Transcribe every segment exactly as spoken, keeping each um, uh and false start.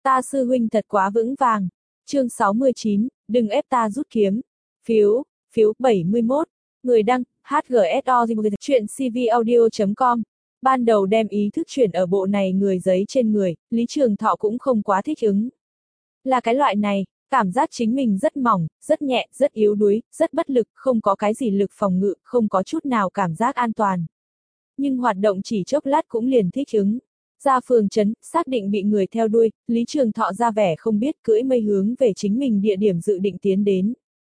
Ta sư huynh thật quá vững vàng. Chương sáu mươi chín, đừng ép ta rút kiếm. Phiếu, phiếu bảy mươi mốt. Người đăng, hát giê ét o chuyện cvaudio chấm com. Ban đầu đem ý thức chuyển ở bộ này người giấy trên người, Lý Trường Thọ cũng không quá thích ứng. Là cái loại này, cảm giác chính mình rất mỏng, rất nhẹ, rất yếu đuối, rất bất lực, không có cái gì lực phòng ngự, không có chút nào cảm giác an toàn. Nhưng hoạt động chỉ chốc lát cũng liền thích ứng. Ra phường trấn, xác định bị người theo đuôi, Lý Trường Thọ ra vẻ không biết cưỡi mây hướng về chính mình địa điểm dự định tiến đến.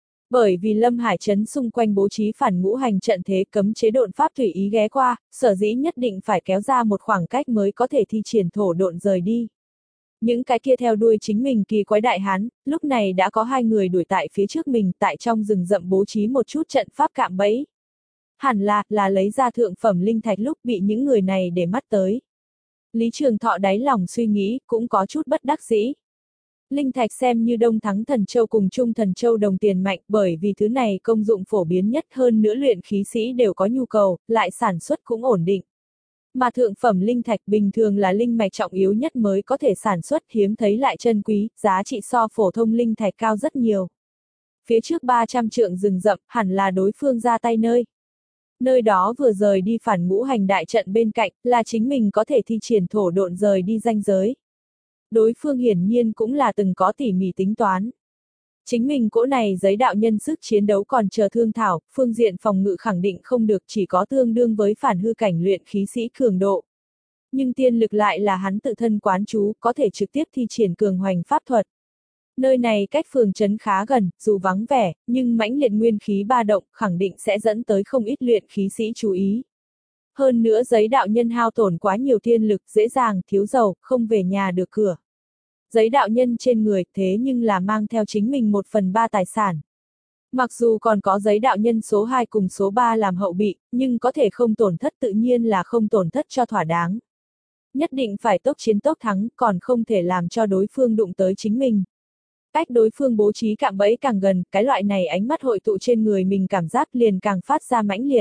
Bởi vì Lâm Hải trấn xung quanh bố trí phản ngũ hành trận thế cấm chế độn pháp thủy ý ghé qua, sở dĩ nhất định phải kéo ra một khoảng cách mới có thể thi triển thổ độn rời đi. Những cái kia theo đuôi chính mình kỳ quái đại hán, lúc này đã có hai người đuổi tại phía trước mình tại trong rừng rậm bố trí một chút trận pháp cạm bẫy. Hẳn là, là lấy ra thượng phẩm linh thạch lúc bị những người này để mắt tới. Lý Trường Thọ đáy lòng suy nghĩ, cũng có chút bất đắc dĩ. Linh thạch xem như Đông Thắng Thần Châu cùng Trung Thần Châu đồng tiền mạnh bởi vì thứ này công dụng phổ biến nhất hơn nữa luyện khí sĩ đều có nhu cầu, lại sản xuất cũng ổn định. Mà thượng phẩm linh thạch bình thường là linh mạch trọng yếu nhất mới có thể sản xuất hiếm thấy lại chân quý, giá trị so phổ thông linh thạch cao rất nhiều. Phía trước ba trăm trượng rừng rậm hẳn là đối phương ra tay nơi. Nơi đó vừa rời đi phản ngũ hành đại trận bên cạnh, là chính mình có thể thi triển thổ độn rời đi ranh giới. Đối phương hiển nhiên cũng là từng có tỉ mỉ tính toán. Chính mình cỗ này giấy đạo nhân sức chiến đấu còn chờ thương thảo, phương diện phòng ngự khẳng định không được chỉ có tương đương với phản hư cảnh luyện khí sĩ cường độ. Nhưng tiên lực lại là hắn tự thân quán chú, có thể trực tiếp thi triển cường hoành pháp thuật. Nơi này cách phường trấn khá gần, dù vắng vẻ, nhưng mãnh liệt nguyên khí ba động, khẳng định sẽ dẫn tới không ít luyện khí sĩ chú ý. Hơn nữa giấy đạo nhân hao tổn quá nhiều tiên lực, dễ dàng, thiếu dầu, không về nhà được cửa. Giấy đạo nhân trên người, thế nhưng là mang theo chính mình một phần ba tài sản. Mặc dù còn có giấy đạo nhân số hai cùng số ba làm hậu bị, nhưng có thể không tổn thất tự nhiên là không tổn thất cho thỏa đáng. Nhất định phải tốc chiến tốc thắng, còn không thể làm cho đối phương đụng tới chính mình. Cách đối phương bố trí cạm bẫy càng gần, cái loại này ánh mắt hội tụ trên người mình cảm giác liền càng phát ra mãnh liệt.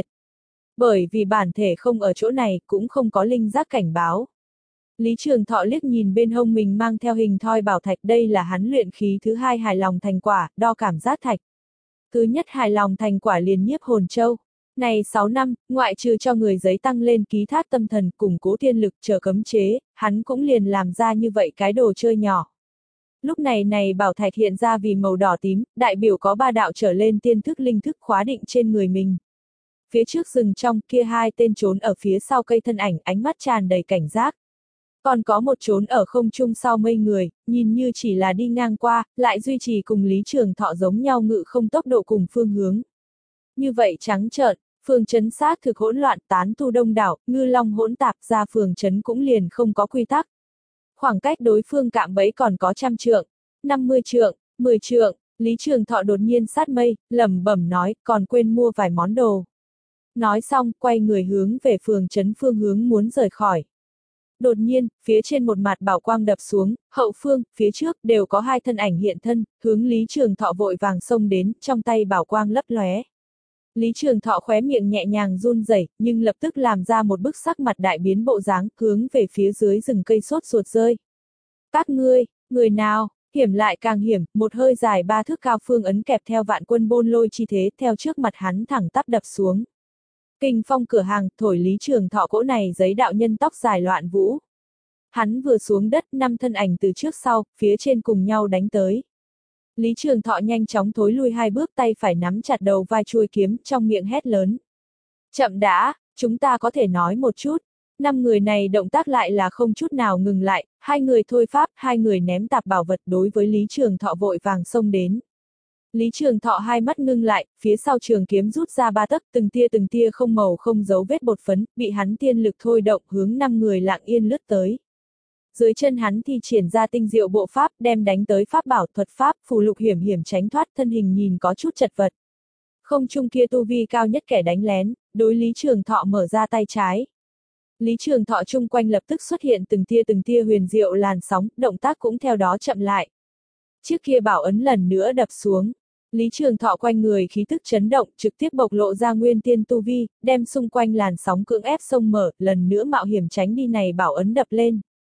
Bởi vì bản thể không ở chỗ này, cũng không có linh giác cảnh báo. Lý Trường Thọ liếc nhìn bên hông mình mang theo hình thoi bảo thạch, đây là hắn luyện khí thứ hai hài lòng thành quả, đo cảm giác thạch. Thứ nhất hài lòng thành quả liền nhiếp hồn châu. Này sáu năm, ngoại trừ cho người giấy tăng lên ký thác tâm thần, củng cố thiên lực chờ cấm chế, hắn cũng liền làm ra như vậy cái đồ chơi nhỏ. Lúc này này bảo thạch hiện ra vì màu đỏ tím, đại biểu có ba đạo trở lên tiên thức linh thức khóa định trên người mình. Phía trước rừng trong kia hai tên trốn ở phía sau cây thân ảnh, ánh mắt tràn đầy cảnh giác. Còn có một trốn ở không trung sau mây người, nhìn như chỉ là đi ngang qua, lại duy trì cùng Lý Trường Thọ giống nhau ngự không tốc độ cùng phương hướng. Như vậy trắng trợn, phường trấn xác thực hỗn loạn, tán tu đông đảo, ngư long hỗn tạp, ra phường trấn cũng liền không có quy tắc. Khoảng cách đối phương cạm bẫy còn có trăm trượng, năm mươi trượng, mười trượng, Lý Trường Thọ đột nhiên sát mây, lẩm bẩm nói, còn quên mua vài món đồ. Nói xong, quay người hướng về phường trấn phương hướng muốn rời khỏi. Đột nhiên, phía trên một mặt bảo quang đập xuống, hậu phương, phía trước, đều có hai thân ảnh hiện thân, hướng Lý Trường Thọ vội vàng xông đến, trong tay bảo quang lấp lóe. Lý Trường Thọ khóe miệng nhẹ nhàng run rẩy, nhưng lập tức làm ra một bức sắc mặt đại biến bộ dáng, hướng về phía dưới rừng cây sốt ruột rơi. Các ngươi, người nào, hiểm lại càng hiểm, một hơi dài ba thước cao phương ấn kẹp theo vạn quân bôn lôi chi thế, theo trước mặt hắn thẳng tắp đập xuống. Kinh phong cửa hàng, thổi Lý Trường Thọ cỗ này giấy đạo nhân tóc dài loạn vũ. Hắn vừa xuống đất, năm thân ảnh từ trước sau, phía trên cùng nhau đánh tới. Lý Trường Thọ nhanh chóng thối lui hai bước, tay phải nắm chặt đầu vai chuôi kiếm, trong miệng hét lớn. Chậm đã, chúng ta có thể nói một chút. Năm người này động tác lại là không chút nào ngừng lại, hai người thôi pháp, hai người ném tạp bảo vật đối với Lý Trường Thọ vội vàng xông đến. Lý Trường Thọ hai mắt ngưng lại, phía sau trường kiếm rút ra ba tấc, từng tia từng tia không màu không dấu vết bột phấn, bị hắn tiên lực thôi động hướng năm người lặng yên lướt tới. Dưới chân hắn thi triển ra tinh diệu bộ pháp, đem đánh tới pháp bảo thuật pháp, phù lục hiểm hiểm tránh thoát, thân hình nhìn có chút chật vật. Không trung kia tu vi cao nhất kẻ đánh lén, đối Lý Trường Thọ mở ra tay trái. Lý Trường Thọ chung quanh lập tức xuất hiện từng tia từng tia huyền diệu làn sóng, động tác cũng theo đó chậm lại. Chiếc kia bảo ấn lần nữa đập xuống. Lý Trường Thọ quanh người khí tức chấn động, trực tiếp bộc lộ ra nguyên tiên tu vi, đem xung quanh làn sóng cưỡng ép xông mở, lần nữa mạo hiểm tránh đi này bảo ấn đập lên.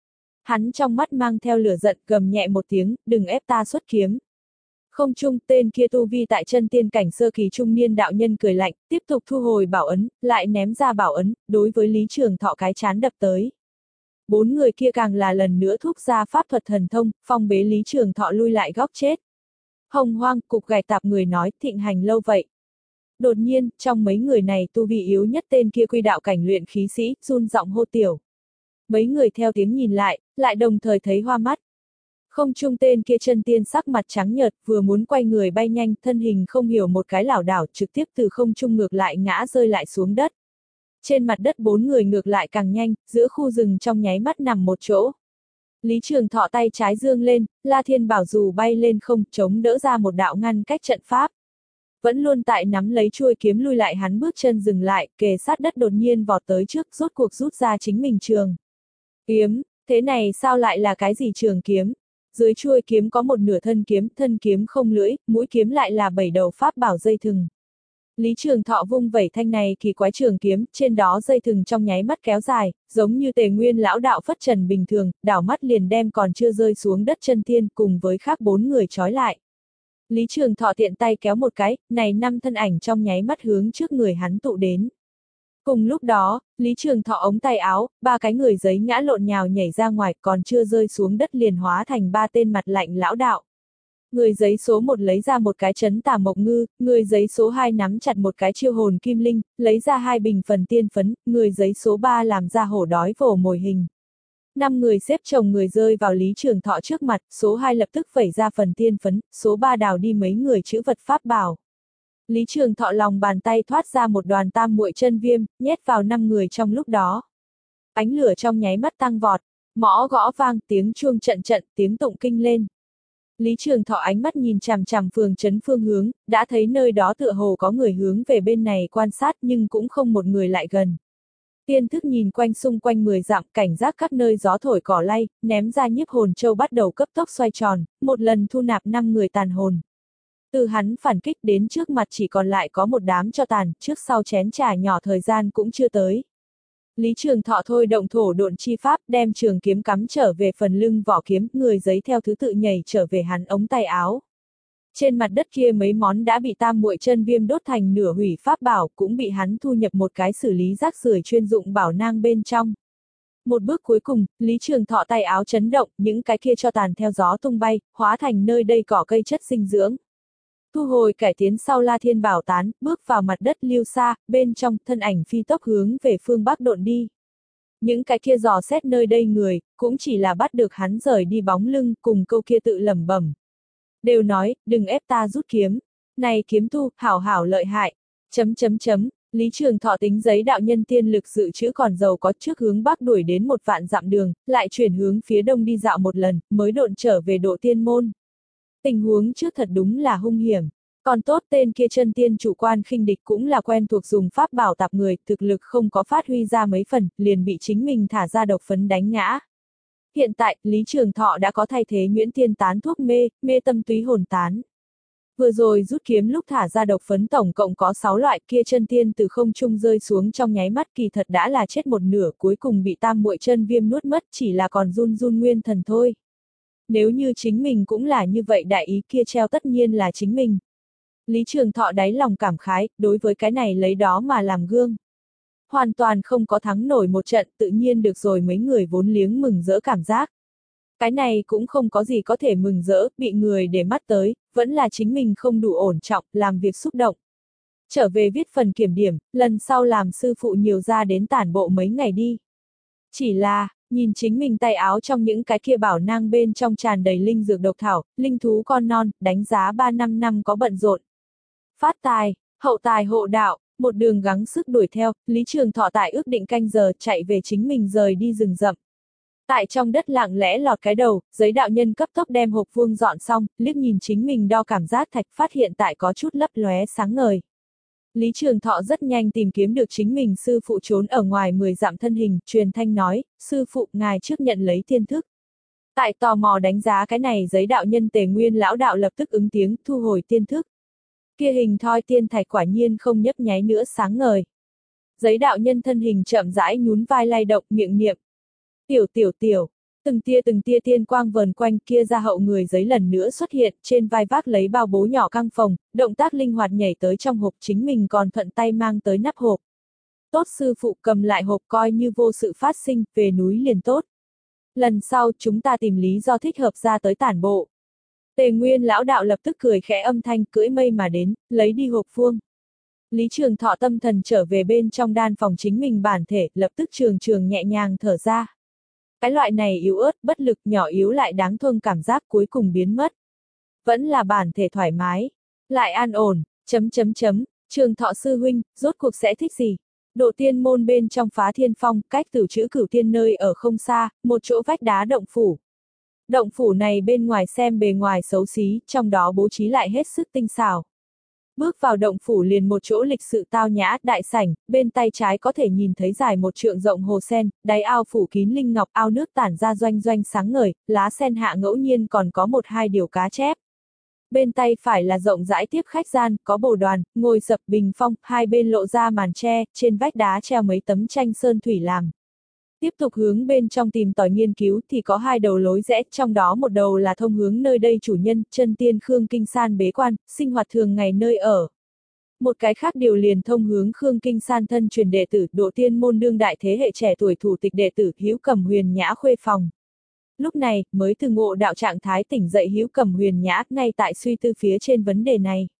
Hắn trong mắt mang theo lửa giận, gầm nhẹ một tiếng, đừng ép ta xuất kiếm. Không trung, tên kia tu vi tại chân tiên cảnh sơ kỳ trung niên đạo nhân cười lạnh, tiếp tục thu hồi bảo ấn, lại ném ra bảo ấn, đối với Lý Trường Thọ cái chán đập tới. Bốn người kia càng là lần nữa thúc ra pháp thuật thần thông, phong bế Lý Trường Thọ lui lại góc chết. Hồng Hoang, cục gạch tạp người nói, thịnh hành lâu vậy. Đột nhiên, trong mấy người này tu vi yếu nhất tên kia quy đạo cảnh luyện khí sĩ, run giọng hô tiểu. Mấy người theo tiếng nhìn lại, lại đồng thời thấy hoa mắt. Không trung tên kia chân tiên sắc mặt trắng nhợt, vừa muốn quay người bay nhanh, thân hình không hiểu một cái lảo đảo, trực tiếp từ không trung ngược lại ngã rơi lại xuống đất. Trên mặt đất bốn người ngược lại càng nhanh, giữa khu rừng trong nháy mắt nằm một chỗ. Lý Trường Thọ tay trái dương lên, La Thiên Bảo dù bay lên không, chống đỡ ra một đạo ngăn cách trận pháp. Vẫn luôn tại nắm lấy chuôi kiếm lui lại hắn bước chân dừng lại, kề sát đất đột nhiên vọt tới trước, rốt cuộc rút ra chính mình trường kiếm, thế này sao lại là cái gì trường kiếm? Dưới chuôi kiếm có một nửa thân kiếm, thân kiếm không lưỡi, mũi kiếm lại là bảy đầu pháp bảo dây thừng. Lý Trường Thọ vung vẩy thanh này kỳ quái trường kiếm, trên đó dây thừng trong nháy mắt kéo dài, giống như Tề Nguyên lão đạo phất trần bình thường, đảo mắt liền đem còn chưa rơi xuống đất chân tiên cùng với khác bốn người trói lại. Lý Trường Thọ tiện tay kéo một cái, này năm thân ảnh trong nháy mắt hướng trước người hắn tụ đến. Cùng lúc đó, Lý Trường Thọ ống tay áo, ba cái người giấy ngã lộn nhào nhảy ra ngoài, còn chưa rơi xuống đất liền hóa thành ba tên mặt lạnh lão đạo. Người giấy số một lấy ra một cái chấn tà mộc ngư, người giấy số hai nắm chặt một cái chiêu hồn kim linh, lấy ra hai bình phần tiên phấn, người giấy số ba làm ra hổ đói vồ mồi hình. Năm người xếp chồng người rơi vào Lý Trường Thọ trước mặt, số hai lập tức vẩy ra phần tiên phấn, số ba đào đi mấy người chữ vật pháp bảo. Lý Trường Thọ lòng bàn tay thoát ra một đoàn tam muội chân viêm, nhét vào năm người trong lúc đó. Ánh lửa trong nháy mắt tăng vọt, mõ gõ vang, tiếng chuông trận trận, tiếng tụng kinh lên. Lý Trường Thọ ánh mắt nhìn chằm chằm phường trấn phương hướng, đã thấy nơi đó tựa hồ có người hướng về bên này quan sát nhưng cũng không một người lại gần. Tiên thức nhìn quanh xung quanh mười dặm, cảnh giác các nơi gió thổi cỏ lay, ném ra nhiếp hồn châu bắt đầu cấp tốc xoay tròn, một lần thu nạp năm người tàn hồn. Từ hắn phản kích đến trước mặt chỉ còn lại có một đám cho tàn, trước sau chén trà nhỏ thời gian cũng chưa tới. Lý Trường Thọ thôi động thổ độn chi pháp, đem trường kiếm cắm trở về phần lưng vỏ kiếm, người giấy theo thứ tự nhảy trở về hắn ống tay áo. Trên mặt đất kia mấy món đã bị tam muội chân viêm đốt thành nửa hủy pháp bảo, cũng bị hắn thu nhập một cái xử lý rác rưởi chuyên dụng bảo nang bên trong. Một bước cuối cùng, Lý Trường Thọ tay áo chấn động, những cái kia cho tàn theo gió tung bay, hóa thành nơi đây cỏ cây chất dinh dưỡng. Thu hồi cải tiến sau La Thiên Bảo tán, bước vào mặt đất lưu xa, bên trong thân ảnh phi tốc hướng về phương Bắc độn đi. Những cái kia dò xét nơi đây người, cũng chỉ là bắt được hắn rời đi bóng lưng, cùng câu kia tự lẩm bẩm. Đều nói, đừng ép ta rút kiếm. Này kiếm tu, hảo hảo lợi hại. Chấm chấm chấm, Lý Trường Thọ tính giấy đạo nhân tiên lực dự trữ còn giàu có trước hướng Bắc đuổi đến một vạn dặm đường, lại chuyển hướng phía đông đi dạo một lần, mới độn trở về độ tiên môn. Tình huống trước thật đúng là hung hiểm. Còn tốt tên kia chân tiên chủ quan khinh địch cũng là quen thuộc dùng pháp bảo tạp người, thực lực không có phát huy ra mấy phần, liền bị chính mình thả ra độc phấn đánh ngã. Hiện tại, Lý Trường Thọ đã có thay thế nhuyễn tiên tán thuốc mê, mê tâm túy hồn tán. Vừa rồi rút kiếm lúc thả ra độc phấn tổng cộng có sáu loại, kia chân tiên từ không trung rơi xuống trong nháy mắt kỳ thật đã là chết một nửa, cuối cùng bị tam muội chân viêm nuốt mất, chỉ là còn run run nguyên thần thôi. Nếu như chính mình cũng là như vậy đại ý kia treo tất nhiên là chính mình. Lý Trường Thọ đáy lòng cảm khái, đối với cái này lấy đó mà làm gương. Hoàn toàn không có thắng nổi một trận, tự nhiên được rồi mấy người vốn liếng mừng rỡ cảm giác. Cái này cũng không có gì có thể mừng rỡ, bị người để mắt tới, vẫn là chính mình không đủ ổn trọng, làm việc xúc động. Trở về viết phần kiểm điểm, lần sau làm sư phụ nhiều ra đến tản bộ mấy ngày đi. Chỉ là, nhìn chính mình tay áo trong những cái kia bảo nang bên trong tràn đầy linh dược độc thảo, linh thú con non, đánh giá ba năm năm có bận rộn. Phát tài, hậu tài hộ đạo, một đường gắng sức đuổi theo, Lý Trường Thọ tại ước định canh giờ chạy về chính mình rời đi rừng rậm. Tại trong đất lặng lẽ lọt cái đầu, giấy đạo nhân cấp tốc đem hộp vuông dọn xong, liếc nhìn chính mình đo cảm giác thạch phát hiện tại có chút lấp lóe sáng ngời. Lý Trường Thọ rất nhanh tìm kiếm được chính mình sư phụ trốn ở ngoài mười dặm thân hình, truyền thanh nói, sư phụ ngài trước nhận lấy tiên thức. Tại tò mò đánh giá cái này giấy đạo nhân Tề Nguyên lão đạo lập tức ứng tiếng thu hồi tiên thức. Kia hình thoi tiên thạch quả nhiên không nhấp nháy nữa sáng ngời. Giấy đạo nhân thân hình chậm rãi nhún vai lay động miệng niệm. Tiểu tiểu tiểu, Từng tia từng tia tiên quang vờn quanh, kia ra hậu người giấy lần nữa xuất hiện, trên vai vác lấy bao bố nhỏ căng phồng, động tác linh hoạt nhảy tới trong hộp, chính mình còn thuận tay mang tới nắp hộp. Tốt sư phụ, cầm lại hộp coi như vô sự phát sinh, về núi liền tốt. Lần sau chúng ta tìm lý do thích hợp ra tới tản bộ. Tề Nguyên lão đạo lập tức cười khẽ âm thanh, cưỡi mây mà đến, lấy đi hộp vuông. Lý Trường Thọ tâm thần trở về bên trong đan phòng chính mình bản thể, lập tức trường trường nhẹ nhàng thở ra. Cái loại này yếu ớt, bất lực, nhỏ yếu lại đáng thương cảm giác cuối cùng biến mất. Vẫn là bản thể thoải mái, lại an ổn, chấm chấm chấm, Trường Thọ sư huynh, rốt cuộc sẽ thích gì? Độ tiên môn bên trong Phá Thiên Phong, cách Tử Trữ Cửu Tiên nơi ở không xa, một chỗ vách đá động phủ. Động phủ này bên ngoài xem bề ngoài xấu xí, trong đó bố trí lại hết sức tinh xảo. Bước vào động phủ liền một chỗ lịch sự tao nhã, đại sảnh, bên tay trái có thể nhìn thấy dài một trượng rộng hồ sen, đáy ao phủ kín linh ngọc, ao nước tản ra doanh doanh sáng ngời, lá sen hạ ngẫu nhiên còn có một hai điều cá chép. Bên tay phải là rộng rãi tiếp khách gian, có bồ đoàn, ngồi sập bình phong, hai bên lộ ra màn tre, trên vách đá treo mấy tấm tranh sơn thủy làm. Tiếp tục hướng bên trong tìm tòi nghiên cứu thì có hai đầu lối rẽ, trong đó một đầu là thông hướng nơi đây chủ nhân, chân tiên Khương Kinh San bế quan, sinh hoạt thường ngày nơi ở. Một cái khác điều liền thông hướng Khương Kinh San thân truyền đệ tử, độ tiên môn đương đại thế hệ trẻ tuổi thủ tịch đệ tử, Hữu Cẩm Huyền Nhã khuê phòng. Lúc này, mới từ ngộ đạo trạng thái tỉnh dậy Hữu Cẩm Huyền Nhã, ngay tại suy tư phía trên vấn đề này.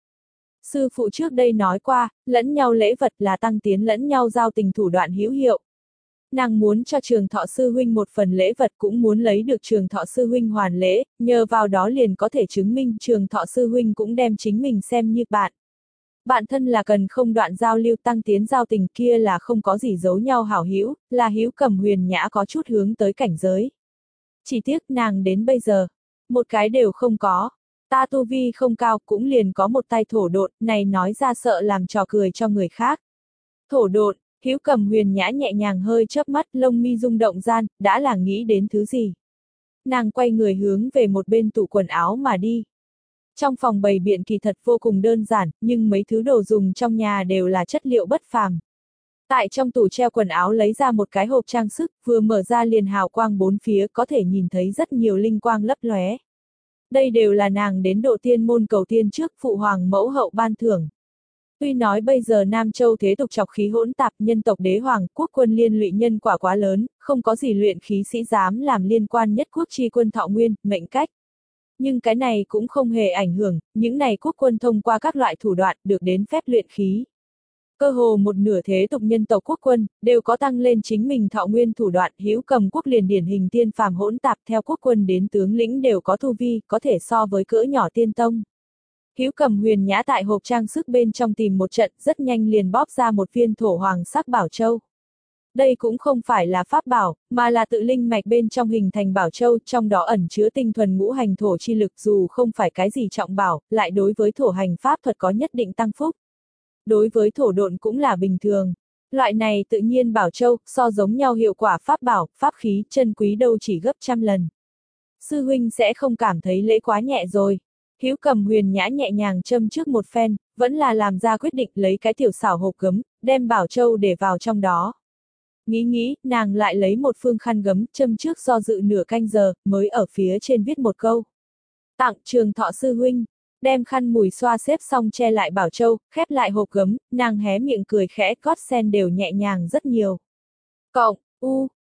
Sư phụ trước đây nói qua, lẫn nhau lễ vật là tăng tiến lẫn nhau giao tình thủ đoạn hữu hiệu. Nàng muốn cho Trường Thọ sư huynh một phần lễ vật, cũng muốn lấy được Trường Thọ sư huynh hoàn lễ, nhờ vào đó liền có thể chứng minh Trường Thọ sư huynh cũng đem chính mình xem như bạn. Bạn thân là cần không đoạn giao lưu, tăng tiến giao tình, kia là không có gì giấu nhau hảo hữu, là Hữu Cẩm Huyền Nhã có chút hướng tới cảnh giới. Chỉ tiếc nàng đến bây giờ, một cái đều không có. Ta tu vi không cao, cũng liền có một tay thổ độn, này nói ra sợ làm trò cười cho người khác. Thổ độn, Hữu Cẩm Huyền Nhã nhẹ nhàng hơi chớp mắt, lông mi rung động gian, đã là nghĩ đến thứ gì. Nàng quay người hướng về một bên tủ quần áo mà đi. Trong phòng bày biện kỳ thật vô cùng đơn giản, nhưng mấy thứ đồ dùng trong nhà đều là chất liệu bất phàm. Tại trong tủ treo quần áo lấy ra một cái hộp trang sức, vừa mở ra liền hào quang bốn phía, có thể nhìn thấy rất nhiều linh quang lấp lóe. Đây đều là nàng đến độ tiên môn cầu tiên trước phụ hoàng mẫu hậu ban thưởng. Tuy nói bây giờ Nam Châu thế tục chọc khí hỗn tạp, nhân tộc đế hoàng, quốc quân liên lụy nhân quả quá lớn, không có gì luyện khí sĩ dám làm liên quan nhất quốc chi quân thọ nguyên, mệnh cách. Nhưng cái này cũng không hề ảnh hưởng, những này quốc quân thông qua các loại thủ đoạn được đến phép luyện khí. Cơ hồ một nửa thế tục nhân tộc quốc quân, đều có tăng lên chính mình thọ nguyên thủ đoạn, Hữu Cầm quốc liền điển hình tiên phàm hỗn tạp, theo quốc quân đến tướng lĩnh đều có tu vi, có thể so với cỡ nhỏ tiên tông. Hữu Cẩm Huyền Nhã tại hộp trang sức bên trong tìm một trận, rất nhanh liền bóp ra một viên thổ hoàng sắc bảo châu. Đây cũng không phải là pháp bảo, mà là tự linh mạch bên trong hình thành bảo châu, trong đó ẩn chứa tinh thuần ngũ hành thổ chi lực, dù không phải cái gì trọng bảo, lại đối với thổ hành pháp thuật có nhất định tăng phúc. Đối với thổ độn cũng là bình thường. Loại này tự nhiên bảo châu, so giống nhau hiệu quả pháp bảo, pháp khí, chân quý đâu chỉ gấp trăm lần. Sư huynh sẽ không cảm thấy lễ quá nhẹ rồi. Hữu Cẩm Huyền Nhã nhẹ nhàng châm trước một phen, vẫn là làm ra quyết định lấy cái tiểu xảo hộp gấm, đem bảo châu để vào trong đó. Nghĩ nghĩ, nàng lại lấy một phương khăn gấm, châm trước do dự nửa canh giờ, mới ở phía trên viết một câu. Tặng Trường Thọ sư huynh. Đem khăn mùi xoa xếp xong che lại bảo châu, khép lại hộp gấm, nàng hé miệng cười khẽ, cót sen đều nhẹ nhàng rất nhiều. Cộng, u,